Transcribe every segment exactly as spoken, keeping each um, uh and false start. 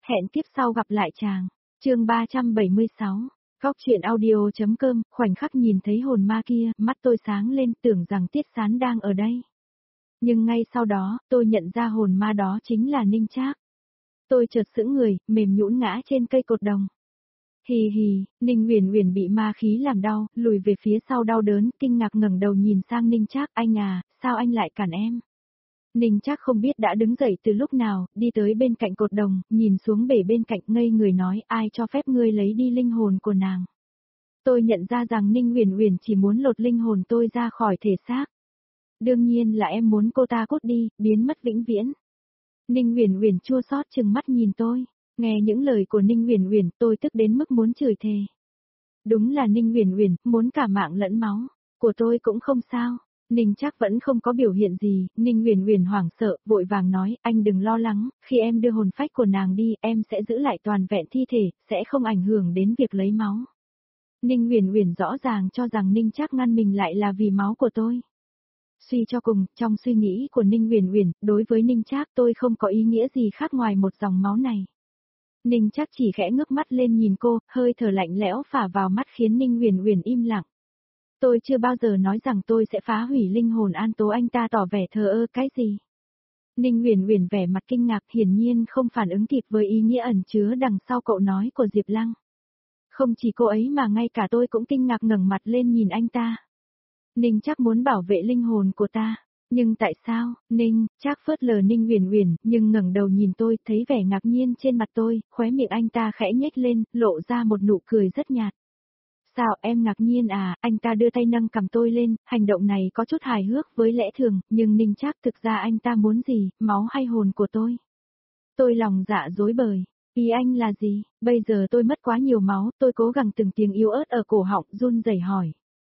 Hẹn kiếp sau gặp lại chàng. Chương ba trăm bảy mươi sáu. Góc truyện audio.com, khoảnh khắc nhìn thấy hồn ma kia, mắt tôi sáng lên tưởng rằng Tiết Sán đang ở đây. Nhưng ngay sau đó, tôi nhận ra hồn ma đó chính là Ninh Trác. Tôi chợt sững người, mềm nhũn ngã trên cây cột đồng. Hì hì, Ninh Uyển Uyển bị ma khí làm đau, lùi về phía sau đau đớn, kinh ngạc ngẩng đầu nhìn sang Ninh Trác, anh à, sao anh lại cản em? Ninh Trác không biết đã đứng dậy từ lúc nào, đi tới bên cạnh cột đồng, nhìn xuống bể bên cạnh ngây người nói, ai cho phép ngươi lấy đi linh hồn của nàng? Tôi nhận ra rằng Ninh Uyển Uyển chỉ muốn lột linh hồn tôi ra khỏi thể xác. Đương nhiên là em muốn cô ta cút đi, biến mất vĩnh viễn. Ninh Uyển Uyển chua xót trừng mắt nhìn tôi, nghe những lời của Ninh Uyển Uyển, tôi tức đến mức muốn chửi thề. Đúng là Ninh Uyển Uyển, muốn cả mạng lẫn máu, của tôi cũng không sao. Ninh Trác vẫn không có biểu hiện gì, Ninh Uyển Uyển hoảng sợ, vội vàng nói, anh đừng lo lắng, khi em đưa hồn phách của nàng đi, em sẽ giữ lại toàn vẹn thi thể, sẽ không ảnh hưởng đến việc lấy máu. Ninh Uyển Uyển rõ ràng cho rằng Ninh Trác ngăn mình lại là vì máu của tôi. Suy cho cùng, trong suy nghĩ của Ninh Uyển Uyển, đối với Ninh Trác tôi không có ý nghĩa gì khác ngoài một dòng máu này. Ninh Trác chỉ khẽ ngước mắt lên nhìn cô, hơi thở lạnh lẽo phả vào mắt khiến Ninh Uyển Uyển im lặng. Tôi chưa bao giờ nói rằng tôi sẽ phá hủy linh hồn An Tố, anh ta tỏ vẻ thờ ơ cái gì. Ninh Uyển Uyển vẻ mặt kinh ngạc, hiển nhiên không phản ứng kịp với ý nghĩa ẩn chứa đằng sau câu nói của Diệp Lăng. Không chỉ cô ấy mà ngay cả tôi cũng kinh ngạc ngẩng mặt lên nhìn anh ta. Ninh Trác muốn bảo vệ linh hồn của ta, nhưng tại sao? Ninh Trác phớt lờ Ninh Uyển Uyển, nhưng ngẩng đầu nhìn tôi, thấy vẻ ngạc nhiên trên mặt tôi, khóe miệng anh ta khẽ nhếch lên, lộ ra một nụ cười rất nhạt. Sao em ngạc nhiên à? Anh ta đưa tay nâng cằm tôi lên, hành động này có chút hài hước với lẽ thường, nhưng Ninh Trác thực ra anh ta muốn gì, máu hay hồn của tôi? Tôi lòng dạ rối bời, ý anh là gì? Bây giờ tôi mất quá nhiều máu, tôi cố gắng từng tiếng yếu ớt ở cổ họng, run rẩy hỏi.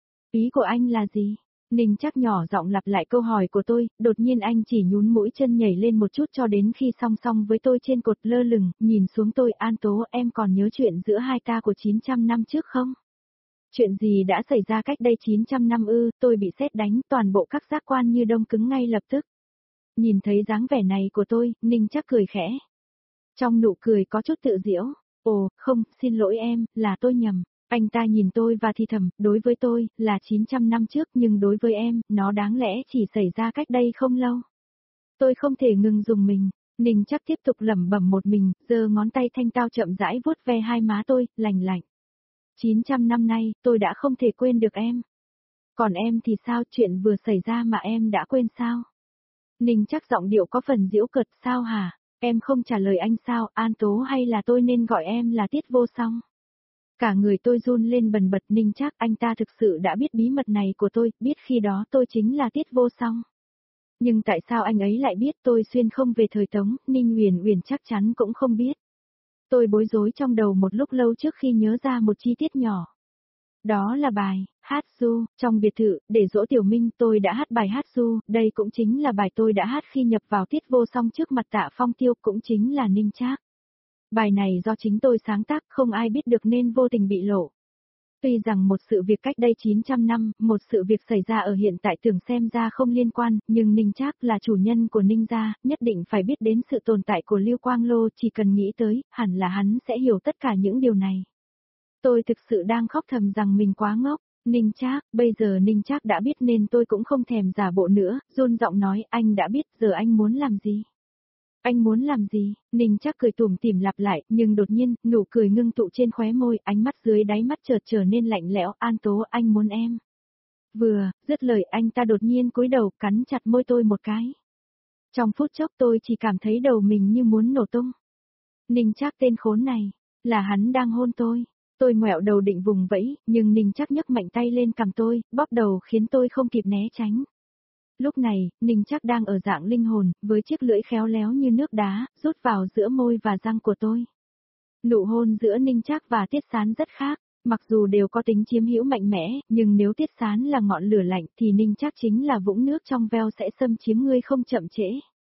Ý của anh là gì? Ninh Trác nhỏ giọng lặp lại câu hỏi của tôi, đột nhiên anh chỉ nhún mũi chân nhảy lên một chút cho đến khi song song với tôi trên cột lơ lửng, nhìn xuống tôi, An Tố, em còn nhớ chuyện giữa hai ta của chín trăm năm trước không? Chuyện gì đã xảy ra cách đây chín trăm năm ư? Tôi bị sét đánh, toàn bộ các giác quan như đông cứng ngay lập tức. Nhìn thấy dáng vẻ này của tôi, Ninh Trác cười khẽ. Trong nụ cười có chút tự giễu, ồ, không, xin lỗi em, là tôi nhầm. Anh ta nhìn tôi và thì thầm, đối với tôi, là chín trăm năm trước nhưng đối với em, nó đáng lẽ chỉ xảy ra cách đây không lâu. Tôi không thể ngừng dùng mình. Ninh Trác tiếp tục lẩm bẩm một mình, giơ ngón tay thanh tao chậm rãi vuốt ve hai má tôi, lành lạnh. chín trăm năm nay, tôi đã không thể quên được em. Còn em thì sao, chuyện vừa xảy ra mà em đã quên sao? Ninh Trác giọng điệu có phần giễu cợt, sao hả? Em không trả lời anh sao, An Tố, hay là tôi nên gọi em là Tiết Vô Song? Cả người tôi run lên bần bật. Ninh Trác, anh ta thực sự đã biết bí mật này của tôi, biết khi đó tôi chính là Tiết Vô Song. Nhưng tại sao anh ấy lại biết tôi xuyên không về thời Tống? Ninh Uyển Uyển chắc chắn cũng không biết. Tôi bối rối trong đầu một lúc lâu trước khi nhớ ra một chi tiết nhỏ. Đó là bài hát ru, trong biệt thự, để dỗ Tiểu Minh tôi đã hát bài hát ru, đây cũng chính là bài tôi đã hát khi nhập vào Tiết Vô Song trước mặt Tạ Phong Tiêu, cũng chính là Ninh Trác. Bài này do chính tôi sáng tác, không ai biết được nên vô tình bị lộ. Tuy rằng một sự việc cách đây chín trăm năm, một sự việc xảy ra ở hiện tại tưởng xem ra không liên quan, nhưng Ninh Trác là chủ nhân của Ninh gia, nhất định phải biết đến sự tồn tại của Lưu Quang Lô, chỉ cần nghĩ tới, hẳn là hắn sẽ hiểu tất cả những điều này. Tôi thực sự đang khóc thầm rằng mình quá ngốc. Ninh Trác, bây giờ Ninh Trác đã biết nên tôi cũng không thèm giả bộ nữa, run giọng nói, anh đã biết, giờ anh muốn làm gì? Anh muốn làm gì? Ninh Trác cười tủm tỉm lặp lại, nhưng đột nhiên, nụ cười ngưng tụ trên khóe môi, ánh mắt dưới đáy mắt chợt trở nên lạnh lẽo, An Tố, anh muốn em. Vừa, dứt lời anh ta đột nhiên cúi đầu, cắn chặt môi tôi một cái. Trong phút chốc tôi chỉ cảm thấy đầu mình như muốn nổ tung. Ninh Trác tên khốn này, là hắn đang hôn tôi. Tôi ngoẹo đầu định vùng vẫy, nhưng Ninh Trác nhấc mạnh tay lên cằm tôi, bóp đầu khiến tôi không kịp né tránh. Lúc này, Ninh Trác đang ở dạng linh hồn, với chiếc lưỡi khéo léo như nước đá, rút vào giữa môi và răng của tôi. Nụ hôn giữa Ninh Trác và Tiết Sán rất khác, mặc dù đều có tính chiếm hữu mạnh mẽ, nhưng nếu Tiết Sán là ngọn lửa lạnh thì Ninh Trác chính là vũng nước trong veo sẽ xâm chiếm ngươi không chậm trễ.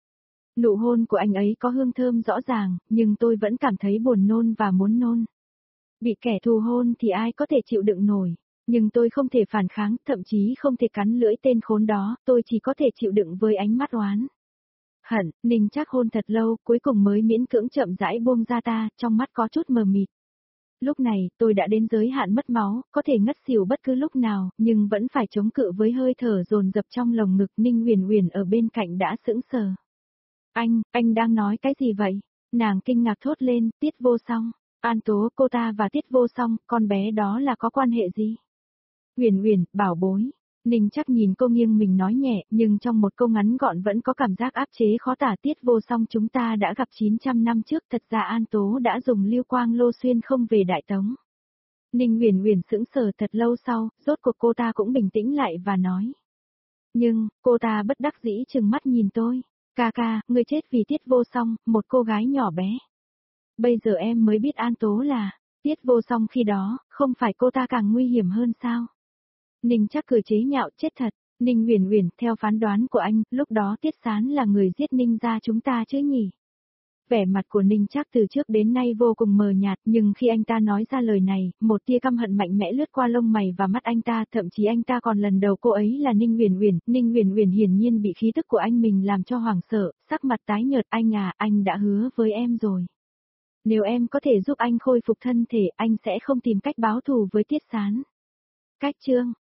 Nụ hôn của anh ấy có hương thơm rõ ràng, nhưng tôi vẫn cảm thấy buồn nôn và muốn nôn. Bị kẻ thù hôn thì ai có thể chịu đựng nổi. Nhưng tôi không thể phản kháng, thậm chí không thể cắn lưỡi tên khốn đó, tôi chỉ có thể chịu đựng với ánh mắt oán Hận, Ninh Trác hôn thật lâu, cuối cùng mới miễn cưỡng chậm rãi buông ra ta, trong mắt có chút mờ mịt. Lúc này, tôi đã đến giới hạn mất máu, có thể ngất xỉu bất cứ lúc nào, nhưng vẫn phải chống cự với hơi thở dồn dập trong lồng ngực. Ninh Huyền Huyền ở bên cạnh đã sững sờ. Anh, anh đang nói cái gì vậy? Nàng kinh ngạc thốt lên, Tiết Vô Song. An Tố, cô ta và Tiết Vô Song, con bé đó là có quan hệ gì? Huyền Huyền, bảo bối. Ninh Trác nhìn cô nghiêng mình nói nhẹ, nhưng trong một câu ngắn gọn vẫn có cảm giác áp chế khó tả. Tiết Vô Song chúng ta đã gặp chín trăm năm trước, thật ra An Tố đã dùng lưu quang lô xuyên không về Đại Tống. Ninh Huyền Huyền sững sờ thật lâu sau, rốt cuộc cô ta cũng bình tĩnh lại và nói. Nhưng, cô ta bất đắc dĩ trừng mắt nhìn tôi. Ca ca, người chết vì Tiết Vô Song, một cô gái nhỏ bé. Bây giờ em mới biết An Tố là, Tiết Vô Song khi đó, không phải cô ta càng nguy hiểm hơn sao? Ninh Trác cười chế nhạo, chết thật. Ninh Huyền Huyền, theo phán đoán của anh, lúc đó Tiết Sán là người giết Ninh gia chúng ta chứ nhỉ? Vẻ mặt của Ninh Trác từ trước đến nay vô cùng mờ nhạt, nhưng khi anh ta nói ra lời này, một tia căm hận mạnh mẽ lướt qua lông mày và mắt anh ta, thậm chí anh ta còn lần đầu cô ấy là Ninh Huyền Huyền. Ninh Huyền Huyền hiển nhiên bị khí tức của anh mình làm cho hoảng sợ, sắc mặt tái nhợt. Anh à, anh đã hứa với em rồi. Nếu em có thể giúp anh khôi phục thân thể, anh sẽ không tìm cách báo thù với Tiết Sán. Cách chương